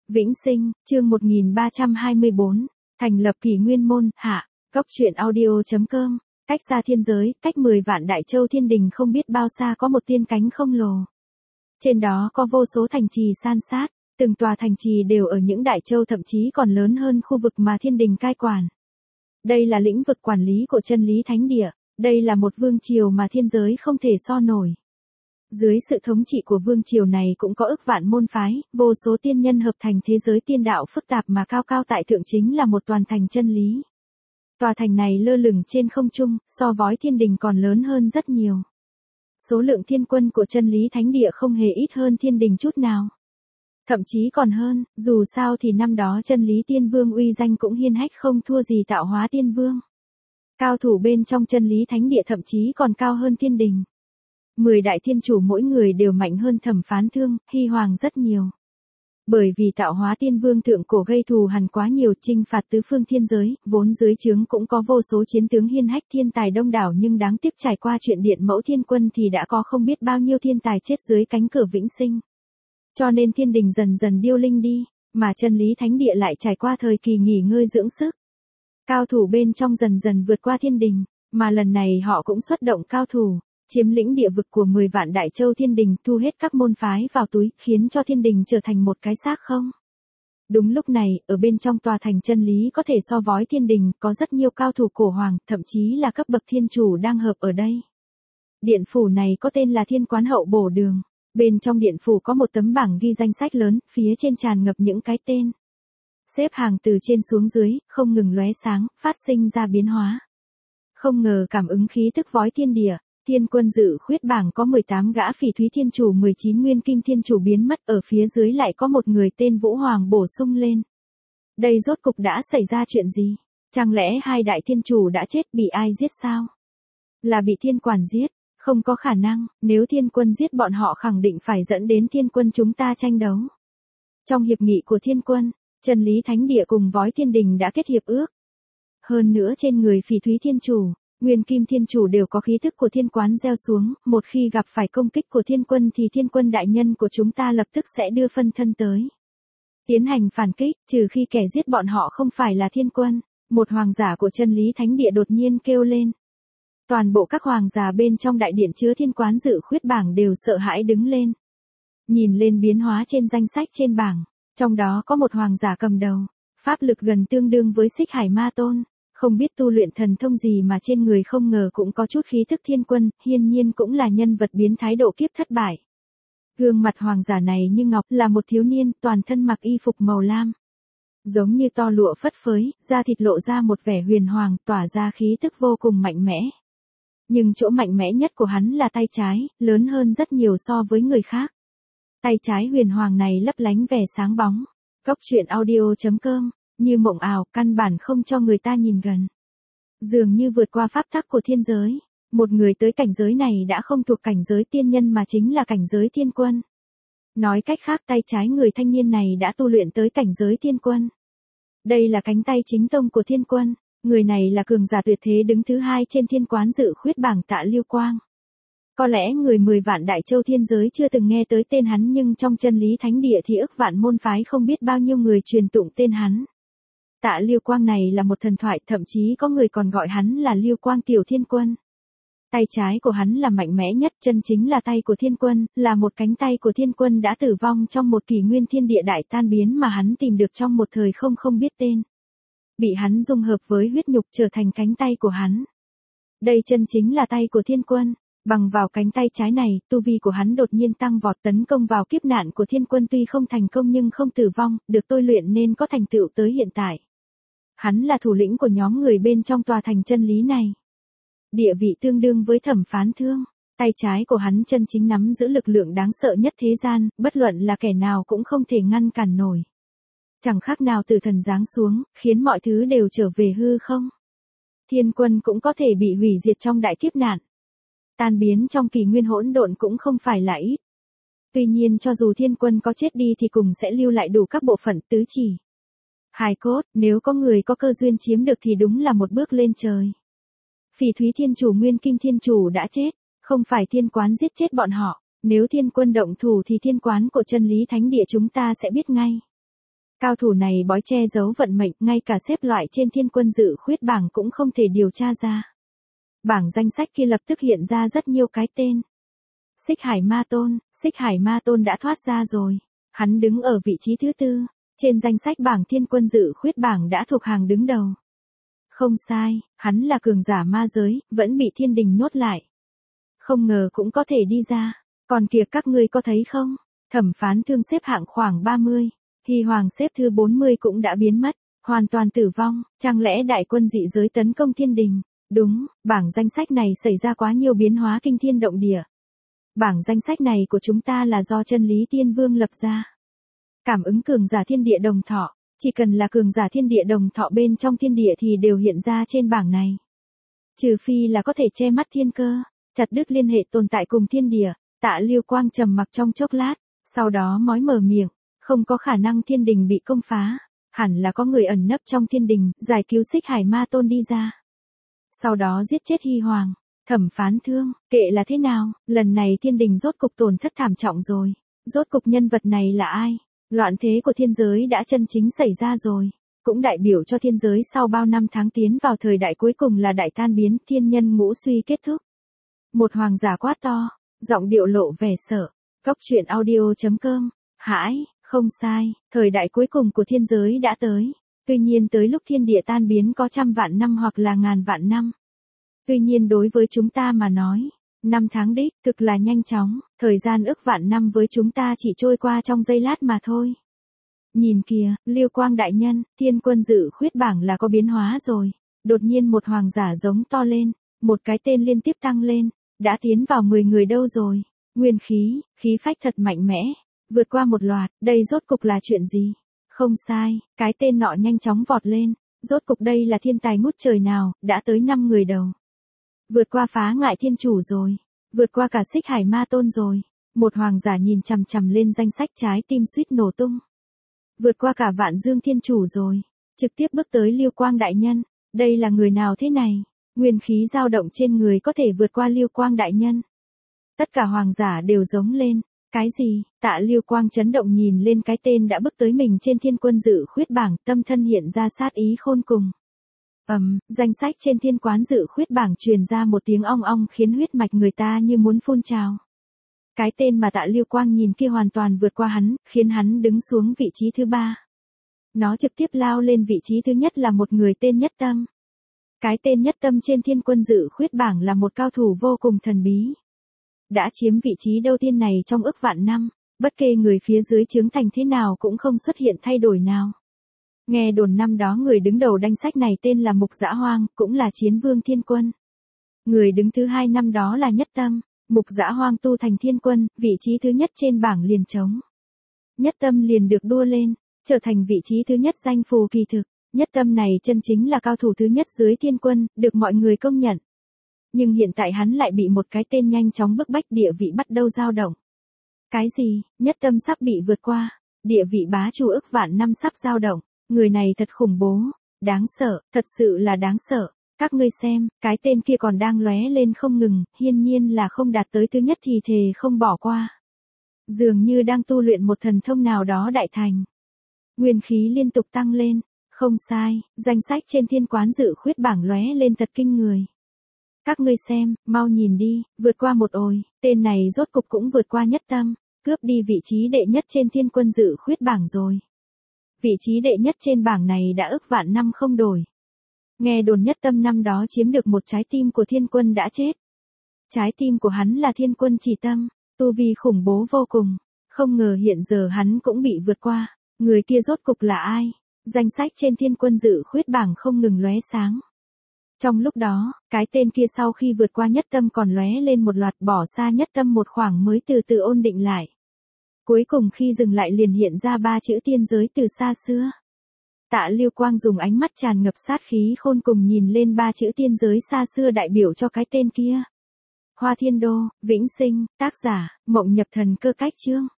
Vĩnh Sinh, chương 1324, thành lập kỷ nguyên môn, hạ, góc truyện audio.com, cách xa thiên giới, cách 10 vạn đại châu thiên đình không biết bao xa có một tiên cánh không lồ. Trên đó có vô số thành trì san sát, từng tòa thành trì đều ở những đại châu thậm chí còn lớn hơn khu vực mà thiên đình cai quản. Đây là lĩnh vực quản lý của chân lý thánh địa, đây là một vương triều mà thiên giới không thể so nổi. Dưới sự thống trị của vương triều này cũng có ức vạn môn phái, vô số tiên nhân hợp thành thế giới tiên đạo phức tạp mà cao cao tại thượng chính là một toàn thành chân lý. Tòa thành này lơ lửng trên không trung, so với thiên đình còn lớn hơn rất nhiều. Số lượng thiên quân của chân lý thánh địa không hề ít hơn thiên đình chút nào. Thậm chí còn hơn, dù sao thì năm đó chân lý tiên vương uy danh cũng hiên hách không thua gì tạo hóa tiên vương. Cao thủ bên trong chân lý thánh địa thậm chí còn cao hơn thiên đình. 10 đại thiên chủ mỗi người đều mạnh hơn Thẩm Phán Thương, Hy Hoàng rất nhiều. Bởi vì tạo hóa tiên vương thượng cổ gây thù hằn quá nhiều, chinh phạt tứ phương thiên giới, vốn dưới trướng cũng có vô số chiến tướng hiên hách thiên tài đông đảo, nhưng đáng tiếc trải qua chuyện Điện Mẫu Thiên Quân thì đã có không biết bao nhiêu thiên tài chết dưới cánh cửa Vĩnh Sinh. Cho nên thiên đình dần dần điêu linh đi, mà chân lý thánh địa lại trải qua thời kỳ nghỉ ngơi dưỡng sức. Cao thủ bên trong dần dần vượt qua thiên đình, mà lần này họ cũng xuất động cao thủ, chiếm lĩnh địa vực của 10 vạn đại châu thiên đình, thu hết các môn phái vào túi, khiến cho thiên đình trở thành một cái xác không. Đúng lúc này, ở bên trong tòa thành chân lý có thể so với thiên đình, có rất nhiều cao thủ cổ hoàng, thậm chí là cấp bậc thiên chủ đang hợp ở đây. Điện phủ này có tên là Thiên Quán Hậu Bổ Đường. Bên trong điện phủ có một tấm bảng ghi danh sách lớn, phía trên tràn ngập những cái tên. Xếp hàng từ trên xuống dưới, không ngừng lóe sáng, phát sinh ra biến hóa. Không ngờ cảm ứng khí tức vói thiên địa, thiên quân dự khuyết bảng có 18 gã phỉ thúy thiên chủ, 19 nguyên kim thiên chủ biến mất, ở phía dưới lại có một người tên Vũ Hoàng bổ sung lên. Đây rốt cục đã xảy ra chuyện gì? Chẳng lẽ hai đại thiên chủ đã chết, bị ai giết sao? Là bị thiên quản giết? Không có khả năng, nếu thiên quân giết bọn họ khẳng định phải dẫn đến thiên quân chúng ta tranh đấu. Trong hiệp nghị của thiên quân, chân lý thánh địa cùng vói thiên đình đã kết hiệp ước. Hơn nữa trên người phỉ thúy thiên chủ, nguyên kim thiên chủ đều có khí thức của thiên quán gieo xuống, một khi gặp phải công kích của thiên quân thì thiên quân đại nhân của chúng ta lập tức sẽ đưa phân thân tới. Tiến hành phản kích, trừ khi kẻ giết bọn họ không phải là thiên quân. Một hoàng giả của chân lý thánh địa đột nhiên kêu lên. Toàn bộ các hoàng giả bên trong đại điện chứa thiên quán dự khuyết bảng đều sợ hãi đứng lên. Nhìn lên biến hóa trên danh sách trên bảng, trong đó có một hoàng giả cầm đầu, pháp lực gần tương đương với Xích Hải Ma Tôn, không biết tu luyện thần thông gì mà trên người không ngờ cũng có chút khí thức thiên quân, hiển nhiên cũng là nhân vật biến thái độ kiếp thất bại. Gương mặt hoàng giả này như ngọc, là một thiếu niên, toàn thân mặc y phục màu lam. Giống như to lụa phất phới, da thịt lộ ra một vẻ huyền hoàng, tỏa ra khí tức vô cùng mạnh mẽ. Nhưng chỗ mạnh mẽ nhất của hắn là tay trái, lớn hơn rất nhiều so với người khác. Tay trái huyền hoàng này lấp lánh vẻ sáng bóng. Góc truyện audio.com, như mộng ảo, căn bản không cho người ta nhìn gần. Dường như vượt qua pháp tắc của thiên giới. Một người tới cảnh giới này đã không thuộc cảnh giới tiên nhân mà chính là cảnh giới thiên quân. Nói cách khác, tay trái người thanh niên này đã tu luyện tới cảnh giới thiên quân. Đây là cánh tay chính tông của thiên quân. Người này là cường giả tuyệt thế đứng thứ hai trên thiên quán dự khuyết bảng, Tạ Lưu Quang. Có lẽ người 10 vạn đại châu thiên giới chưa từng nghe tới tên hắn, nhưng trong chân lý thánh địa thì ức vạn môn phái không biết bao nhiêu người truyền tụng tên hắn. Tạ Lưu Quang này là một thần thoại, thậm chí có người còn gọi hắn là Lưu Quang Tiểu Thiên Quân. Tay trái của hắn là mạnh mẽ nhất, chân chính là tay của thiên quân, là một cánh tay của thiên quân đã tử vong trong một kỷ nguyên thiên địa đại tan biến mà hắn tìm được trong một thời không biết tên. Bị hắn dung hợp với huyết nhục trở thành cánh tay của hắn. Đây chân chính là tay của thiên quân, bằng vào cánh tay trái này, tu vi của hắn đột nhiên tăng vọt, tấn công vào kiếp nạn của thiên quân, tuy không thành công nhưng không tử vong, được tôi luyện nên có thành tựu tới hiện tại. Hắn là thủ lĩnh của nhóm người bên trong tòa thành chân lý này. Địa vị tương đương với Thẩm Phán Thương, tay trái của hắn chân chính nắm giữ lực lượng đáng sợ nhất thế gian, bất luận là kẻ nào cũng không thể ngăn cản nổi. Chẳng khác nào từ thần giáng xuống, khiến mọi thứ đều trở về hư không. Thiên quân cũng có thể bị hủy diệt trong đại kiếp nạn. Tan biến trong kỷ nguyên hỗn độn cũng không phải là ít. Tuy nhiên cho dù thiên quân có chết đi thì cùng sẽ lưu lại đủ các bộ phận tứ chỉ. Hài cốt, nếu có người có cơ duyên chiếm được thì đúng là một bước lên trời. Phỉ thúy thiên chủ nguyên kim thiên chủ đã chết, không phải thiên quán giết chết bọn họ. Nếu thiên quân động thủ thì thiên quán của chân lý thánh địa chúng ta sẽ biết ngay. Cao thủ này bói che giấu vận mệnh, ngay cả xếp loại trên thiên quân dự khuyết bảng cũng không thể điều tra ra. Bảng danh sách kia lập tức hiện ra rất nhiều cái tên. Xích Hải Ma Tôn đã thoát ra rồi. Hắn đứng ở vị trí thứ 4, trên danh sách bảng thiên quân dự khuyết bảng đã thuộc hàng đứng đầu. Không sai, hắn là cường giả ma giới, vẫn bị thiên đình nhốt lại. Không ngờ cũng có thể đi ra. Còn kìa, các ngươi có thấy không? Thẩm Phán Thương xếp hạng khoảng 30, Hy Hoàng xếp thứ 40 cũng đã biến mất, hoàn toàn tử vong. Chẳng lẽ đại quân dị giới tấn công thiên đình? Đúng, bảng danh sách này xảy ra quá nhiều biến hóa kinh thiên động địa. Bảng danh sách này của chúng ta là do Chân Lý Tiên Vương lập ra. Cảm ứng cường giả thiên địa đồng thọ, chỉ cần là cường giả thiên địa đồng thọ bên trong thiên địa thì đều hiện ra trên bảng này. Trừ phi là có thể che mắt thiên cơ, chặt đứt liên hệ tồn tại cùng thiên địa. Tạ Lưu Quang trầm mặc trong chốc lát, sau đó mói mở miệng, không có khả năng thiên đình bị công phá, hẳn là có người ẩn nấp trong thiên đình, giải cứu Xích Hải Ma Tôn đi ra. Sau đó giết chết Hy Hoàng. Thẩm Phán Thương, kệ là thế nào, lần này thiên đình rốt cục tổn thất thảm trọng rồi. Rốt cục nhân vật này là ai? Loạn thế của thiên giới đã chân chính xảy ra rồi. Cũng đại biểu cho thiên giới sau bao năm tháng tiến vào thời đại cuối cùng là đại tan biến, thiên nhân ngũ suy kết thúc. Một hoàng giả quát to, giọng điệu lộ vẻ sợ. Cốc truyện audio.com. Hãi, không sai, thời đại cuối cùng của thiên giới đã tới. Tuy nhiên tới lúc thiên địa tan biến có trăm vạn năm hoặc là ngàn vạn năm. Tuy nhiên đối với chúng ta mà nói, năm tháng đích cực là nhanh chóng, thời gian ức vạn năm với chúng ta chỉ trôi qua trong giây lát mà thôi. Nhìn kìa, Lưu Quang đại nhân, thiên quân dự khuyết bảng là có biến hóa rồi. Đột nhiên một hoàng giả giống to lên, một cái tên liên tiếp tăng lên, đã tiến vào 10 người đâu rồi. Nguyên khí, khí phách thật mạnh mẽ, vượt qua một loạt, đây rốt cục là chuyện gì? Không sai, cái tên nọ nhanh chóng vọt lên, rốt cục đây là thiên tài ngút trời nào, đã tới 5 người đầu. Vượt qua Phá Ngại Thiên Chủ rồi, vượt qua cả Xích Hải Ma Tôn rồi. Một hoàng giả nhìn chằm chằm lên danh sách, trái tim suýt nổ tung. Vượt qua cả Vạn Dương Thiên Chủ rồi, trực tiếp bước tới Lưu Quang đại nhân, đây là người nào thế này? Nguyên khí dao động trên người có thể vượt qua Lưu Quang đại nhân. Tất cả hoàng giả đều giống lên, cái gì? Tạ Lưu Quang chấn động nhìn lên cái tên đã bước tới mình trên thiên quân dự khuyết bảng, tâm thân hiện ra sát ý khôn cùng. Danh sách trên thiên quán dự khuyết bảng truyền ra một tiếng ong ong khiến huyết mạch người ta như muốn phun trào. Cái tên mà Tạ Lưu Quang nhìn kia hoàn toàn vượt qua hắn, khiến hắn đứng xuống vị trí thứ 3. Nó trực tiếp lao lên vị trí thứ nhất là một người tên Nhất Tâm. Cái tên Nhất Tâm trên thiên quân dự khuyết bảng là một cao thủ vô cùng thần bí. Đã chiếm vị trí đầu tiên này trong ức vạn năm, bất kể người phía dưới chứng thành thế nào cũng không xuất hiện thay đổi nào. Nghe đồn năm đó người đứng đầu danh sách này tên là Mục Dã Hoang, cũng là chiến vương thiên quân. Người đứng thứ 2 năm đó là Nhất Tâm, Mục Dã Hoang tu thành thiên quân, vị trí thứ nhất trên bảng liền trống. Nhất Tâm liền được đua lên, trở thành vị trí thứ nhất danh phù kỳ thực. Nhất Tâm này chân chính là cao thủ thứ nhất dưới thiên quân, được mọi người công nhận. Nhưng hiện tại hắn lại bị một cái tên nhanh chóng bức bách, địa vị bắt đầu dao động. Cái gì? Nhất Tâm sắp bị vượt qua, địa vị bá chủ ức vạn năm sắp dao động. Người này thật khủng bố, đáng sợ, thật sự là đáng sợ. Các ngươi xem, cái tên kia còn đang lóe lên không ngừng, hiển nhiên là không đạt tới thứ nhất thì thề không bỏ qua. Dường như đang tu luyện một thần thông nào đó đại thành. Nguyên khí liên tục tăng lên, không sai, danh sách trên thiên quán dự khuyết bảng lóe lên thật kinh người. Các ngươi xem, mau nhìn đi, vượt qua một ồi, tên này rốt cục cũng vượt qua Nhất Tâm, cướp đi vị trí đệ nhất trên thiên quân dự khuyết bảng rồi. Vị trí đệ nhất trên bảng này đã ức vạn năm không đổi. Nghe đồn Nhất Tâm năm đó chiếm được một trái tim của thiên quân đã chết. Trái tim của hắn là thiên quân chỉ tâm, tu vi khủng bố vô cùng. Không ngờ hiện giờ hắn cũng bị vượt qua. Người kia rốt cục là ai? Danh sách trên thiên quân dự khuyết bảng không ngừng lóe sáng. Trong lúc đó, cái tên kia sau khi vượt qua Nhất Tâm còn lóe lên một loạt, bỏ xa Nhất Tâm một khoảng mới từ từ ổn định lại. Cuối cùng khi dừng lại liền hiện ra 3 chữ tiên giới từ xa xưa. Tạ Lưu Quang dùng ánh mắt tràn ngập sát khí khôn cùng nhìn lên 3 chữ tiên giới xa xưa đại biểu cho cái tên kia. Hoa Thiên Đô, Vĩnh Sinh, tác giả, Mộng Nhập Thần Cơ Cách Chương.